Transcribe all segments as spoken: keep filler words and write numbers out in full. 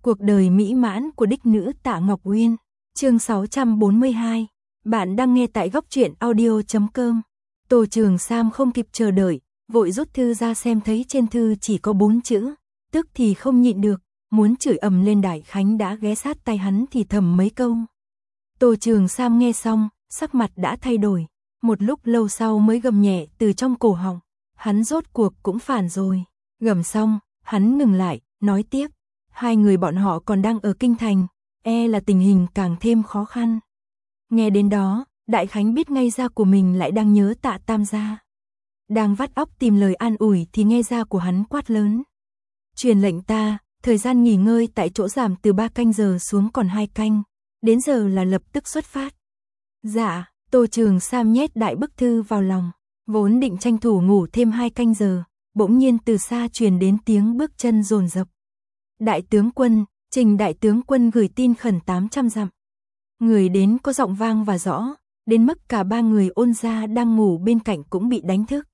Cuộc đời mỹ mãn của đích nữ Tạ Ngọc Uyên. Chương sáu trăm bốn mươi hai. Bạn đang nghe tại góc truyện audio chấm com. Tô Trường Sam không kịp chờ đợi, vội rút thư ra xem thấy trên thư chỉ có bốn chữ, tức thì không nhịn được, muốn chửi ầm lên. Đại Khánh đã ghé sát tay hắn thì thầm mấy câu. Tô Trường Sam nghe xong, sắc mặt đã thay đổi, một lúc lâu sau mới gầm nhẹ từ trong cổ họng. Hắn rốt cuộc cũng phản rồi. Gầm xong, hắn ngừng lại, nói tiếp. Hai người bọn họ còn đang ở kinh thành, e là tình hình càng thêm khó khăn. Nghe đến đó, Đại Khánh biết ngay ra của mình lại đang nhớ Tạ Tam gia. Đang vắt óc tìm lời an ủi thì nghe ra của hắn quát lớn. Truyền lệnh ta, thời gian nghỉ ngơi tại chỗ giảm từ ba canh giờ xuống còn hai canh, đến giờ là lập tức xuất phát. Dạ, Tô Trường Sam nhét đại bức thư vào lòng, vốn định tranh thủ ngủ thêm hai canh giờ, bỗng nhiên từ xa truyền đến tiếng bước chân dồn dập. Đại tướng quân, Trình đại tướng quân gửi tin khẩn tám trăm dặm. Người đến có giọng vang và rõ, đến mức cả ba người Ôn gia đang ngủ bên cạnh cũng bị đánh thức.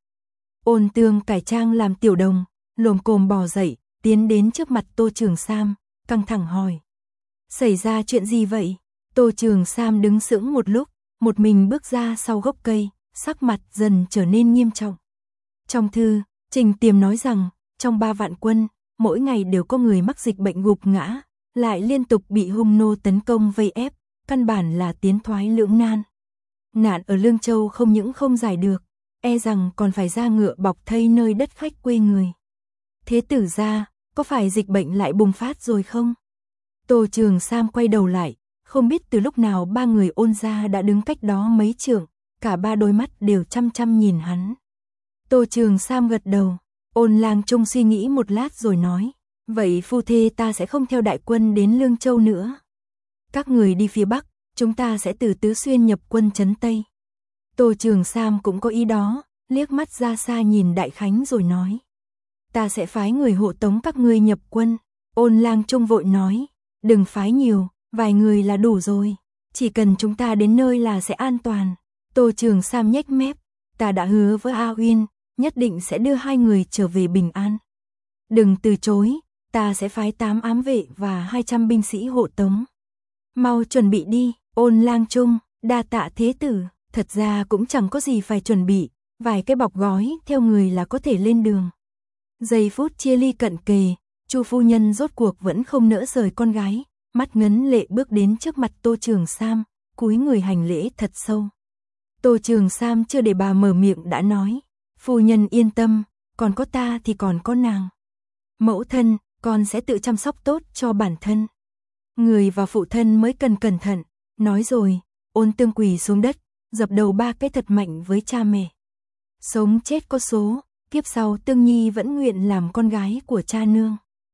Ôn Tương cải trang làm tiểu đồng, lồm cồm bò dậy, tiến đến trước mặt Tô Trường Sam, căng thẳng hỏi. Xảy ra chuyện gì vậy? Tô Trường Sam đứng sững một lúc, một mình bước ra sau gốc cây, sắc mặt dần trở nên nghiêm trọng. Trong thư, Trình Tiềm nói rằng, trong ba vạn quân, mỗi ngày đều có người mắc dịch bệnh gục ngã, lại liên tục bị hung nô tấn công vây ép, căn bản là tiến thoái lưỡng nan. Nạn ở Lương Châu không những không giải được, e rằng còn phải ra ngựa bọc thây nơi đất khách quê người. Thế tử gia, có phải dịch bệnh lại bùng phát rồi không? Tô Trường Sam quay đầu lại, không biết từ lúc nào ba người Ôn gia đã đứng cách đó mấy trượng, cả ba đôi mắt đều chăm chăm nhìn hắn. Tô Trường Sam gật đầu. Ôn Lang Trung suy nghĩ một lát rồi nói, vậy phu thê ta sẽ không theo đại quân đến Lương Châu nữa. Các người đi phía Bắc, chúng ta sẽ từ Tứ Xuyên nhập quân trấn Tây. Tô Trường Sam cũng có ý đó, liếc mắt ra xa nhìn Đại Khánh rồi nói, ta sẽ phái người hộ tống các ngươi nhập quân. Ôn Lang Trung vội nói, đừng phái nhiều, vài người là đủ rồi, chỉ cần chúng ta đến nơi là sẽ an toàn. Tô Trường Sam nhếch mép, ta đã hứa với A Uyên, nhất định sẽ đưa hai người trở về bình an. Đừng từ chối, ta sẽ phái tám ám vệ và hai trăm binh sĩ hộ tống. Mau chuẩn bị đi, Ôn Lang Trung, đa tạ thế tử, thật ra cũng chẳng có gì phải chuẩn bị, vài cái bọc gói theo người là có thể lên đường. Giây phút chia ly cận kề, Chu phu nhân rốt cuộc vẫn không nỡ rời con gái, mắt ngấn lệ bước đến trước mặt Tô Trường Sam, cúi người hành lễ thật sâu. Tô Trường Sam chưa để bà mở miệng đã nói, phu nhân yên tâm, còn có ta thì còn có nàng. Mẫu thân, con sẽ tự chăm sóc tốt cho bản thân. Người và phụ thân mới cần cẩn thận. Nói rồi, Ôn Tương quỳ xuống đất, dập đầu ba cái thật mạnh với cha mẹ. Sống chết có số, kiếp sau Tương Nhi vẫn nguyện làm con gái của cha nương.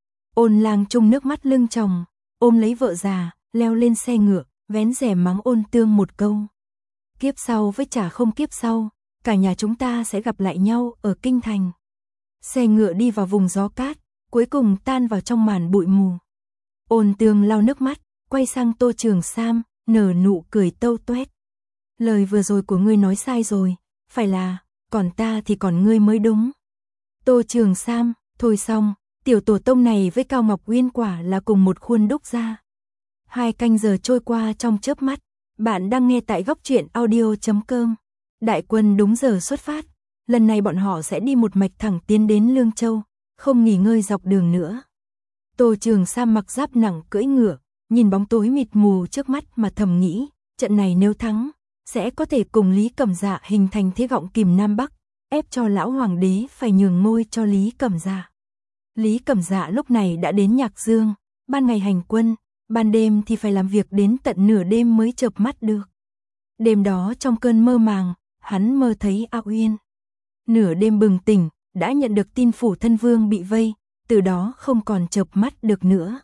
Ôn Lang Trung nước mắt lưng tròng, ôm lấy vợ già, leo lên xe ngựa, vén rèm mắng Ôn Tương một câu. Kiếp sau với chả không kiếp sau, cả nhà chúng ta sẽ gặp lại nhau ở kinh thành. Xe ngựa đi vào vùng gió cát, cuối cùng tan vào trong màn bụi mù. Ôn Tương lau nước mắt, quay sang Tô Trường Sam, nở nụ cười tâu tuét. Lời vừa rồi của ngươi nói sai rồi, phải là, còn ta thì còn ngươi mới đúng. Tô Trường Sam, thôi xong, tiểu tổ tông này với Cao Ngọc Uyên quả là cùng một khuôn đúc ra. Hai canh giờ trôi qua trong chớp mắt, bạn đang nghe tại góc truyện audio chấm com. Đại quân đúng giờ xuất phát, lần này bọn họ sẽ đi một mạch thẳng tiến đến Lương Châu, không nghỉ ngơi dọc đường nữa. Tô Trường Sam mặc giáp nặng cưỡi ngựa, nhìn bóng tối mịt mù trước mắt mà thầm nghĩ, trận này nếu thắng, sẽ có thể cùng Lý Cẩm Dạ hình thành thế gọng kìm Nam Bắc, ép cho lão hoàng đế phải nhường ngôi cho Lý Cẩm Dạ. Lý Cẩm Dạ lúc này đã đến Nhạc Dương, ban ngày hành quân, ban đêm thì phải làm việc đến tận nửa đêm mới chợp mắt được. Đêm đó trong cơn mơ màng, hắn mơ thấy A Uyên. Nửa đêm bừng tỉnh, đã nhận được tin phủ thân vương bị vây, từ đó không còn chợp mắt được nữa.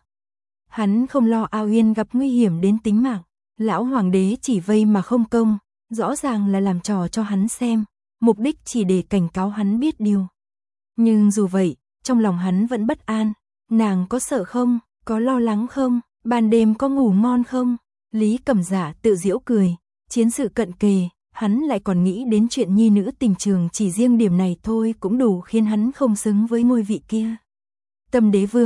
Hắn không lo A Uyên gặp nguy hiểm đến tính mạng, lão hoàng đế chỉ vây mà không công, rõ ràng là làm trò cho hắn xem, mục đích chỉ để cảnh cáo hắn biết điều. Nhưng dù vậy, trong lòng hắn vẫn bất an, nàng có sợ không, có lo lắng không, ban đêm có ngủ ngon không? Lý Cẩm Dạ tự giễu cười, chiến sự cận kề, hắn lại còn nghĩ đến chuyện nhi nữ tình trường, chỉ riêng điểm này thôi cũng đủ khiến hắn không xứng với ngôi vị kia. Tâm Đế Vương,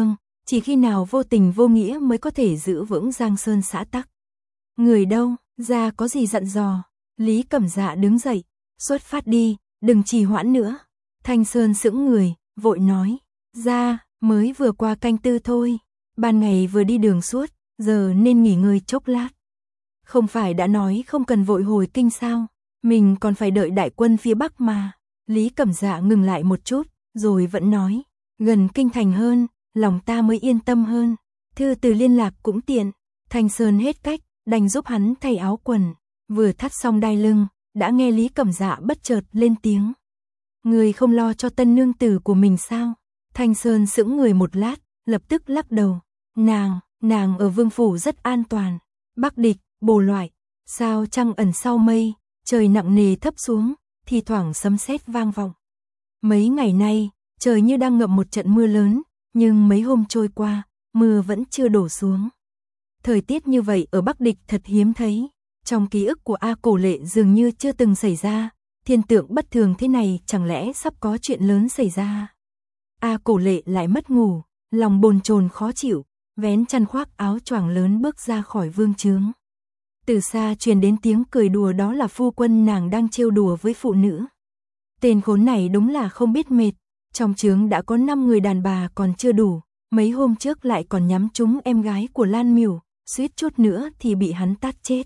chỉ khi nào vô tình vô nghĩa mới có thể giữ vững Giang Sơn xã tắc. Người đâu, ra có gì dặn dò. Lý Cẩm Dạ đứng dậy, xuất phát đi, đừng trì hoãn nữa. Thanh Sơn sững người, vội nói, ra, mới vừa qua canh tư thôi, ban ngày vừa đi đường suốt, giờ nên nghỉ ngơi chốc lát. Không phải đã nói không cần vội hồi kinh sao, mình còn phải đợi đại quân phía Bắc mà. Lý Cẩm Dạ ngừng lại một chút, rồi vẫn nói, gần kinh thành hơn, lòng ta mới yên tâm hơn. Thư từ liên lạc cũng tiện. Thanh Sơn hết cách, đành giúp hắn thay áo quần. Vừa thắt xong đai lưng, đã nghe Lý Cẩm Dạ bất chợt lên tiếng. Người không lo cho tân nương tử của mình sao? Thanh Sơn sững người một lát, lập tức lắc đầu. Nàng, nàng ở vương phủ rất an toàn. Bắc địch, bồ loại, sao trăng ẩn sau mây, trời nặng nề thấp xuống, thì thoảng sấm sét vang vọng. Mấy ngày nay, trời như đang ngậm một trận mưa lớn, nhưng mấy hôm trôi qua, mưa vẫn chưa đổ xuống. Thời tiết như vậy ở Bắc địch thật hiếm thấy. Trong ký ức của A Cổ Lệ dường như chưa từng xảy ra, thiên tượng bất thường thế này chẳng lẽ sắp có chuyện lớn xảy ra. A Cổ Lệ lại mất ngủ, lòng bồn chồn khó chịu, vén chăn khoác áo choàng lớn bước ra khỏi vương trướng. Từ xa truyền đến tiếng cười đùa, đó là phu quân nàng đang trêu đùa với phụ nữ. Tên khốn này đúng là không biết mệt, trong trướng đã có năm người đàn bà còn chưa đủ, mấy hôm trước lại còn nhắm trúng em gái của Lan Miểu, suýt chút nữa thì bị hắn tát chết.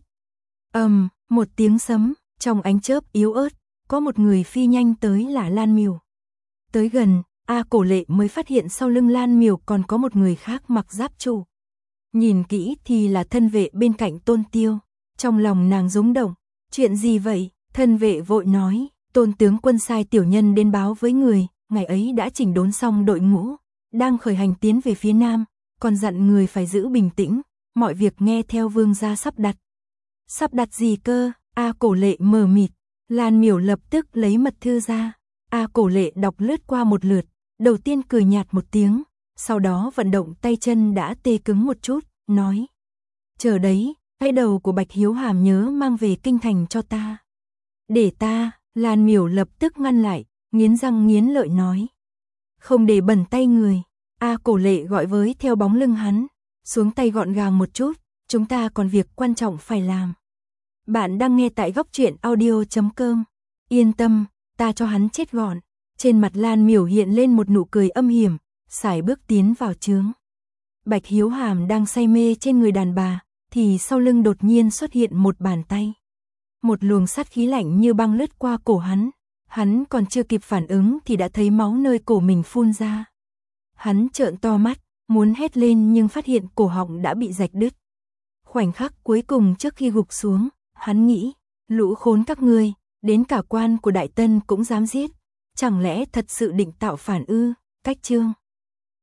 Ầm, um, một tiếng sấm, trong ánh chớp yếu ớt, có một người phi nhanh tới là Lan Miểu. Tới gần, A Cổ Lệ mới phát hiện sau lưng Lan Miểu còn có một người khác mặc giáp trụ. Nhìn kỹ thì là thân vệ bên cạnh Tôn Tiêu. Trong lòng nàng rúng động, chuyện gì vậy? Thân vệ vội nói, Tôn tướng quân sai tiểu nhân đến báo với người, ngày ấy đã chỉnh đốn xong đội ngũ, đang khởi hành tiến về phía nam, còn dặn người phải giữ bình tĩnh, mọi việc nghe theo vương gia sắp đặt. Sắp đặt gì cơ? A Cổ Lệ mờ mịt. Lan Miểu lập tức lấy mật thư ra. A Cổ Lệ đọc lướt qua một lượt, đầu tiên cười nhạt một tiếng, sau đó vận động tay chân đã tê cứng một chút, nói: "Chờ đấy, cái đầu của Bạch Hiếu Hàm nhớ mang về kinh thành cho ta." "Để ta." Lan Miểu lập tức ngăn lại, nghiến răng nghiến lợi nói: "Không để bẩn tay người." A Cổ Lệ gọi với theo bóng lưng hắn, xuống tay gọn gàng một chút, "Chúng ta còn việc quan trọng phải làm." Bạn đang nghe tại góc truyện audio chấm com. Yên tâm, ta cho hắn chết gọn. Trên mặt Lan Miểu hiện lên một nụ cười âm hiểm, sải bước tiến vào trướng. Bạch Hiếu Hàm đang say mê trên người đàn bà, thì sau lưng đột nhiên xuất hiện một bàn tay. Một luồng sát khí lạnh như băng lướt qua cổ hắn. Hắn còn chưa kịp phản ứng thì đã thấy máu nơi cổ mình phun ra. Hắn trợn to mắt, muốn hét lên nhưng phát hiện cổ họng đã bị rạch đứt. Khoảnh khắc cuối cùng trước khi gục xuống, hắn nghĩ, lũ khốn các ngươi, đến cả quan của Đại Tân cũng dám giết, chẳng lẽ thật sự định tạo phản ư? Cách chương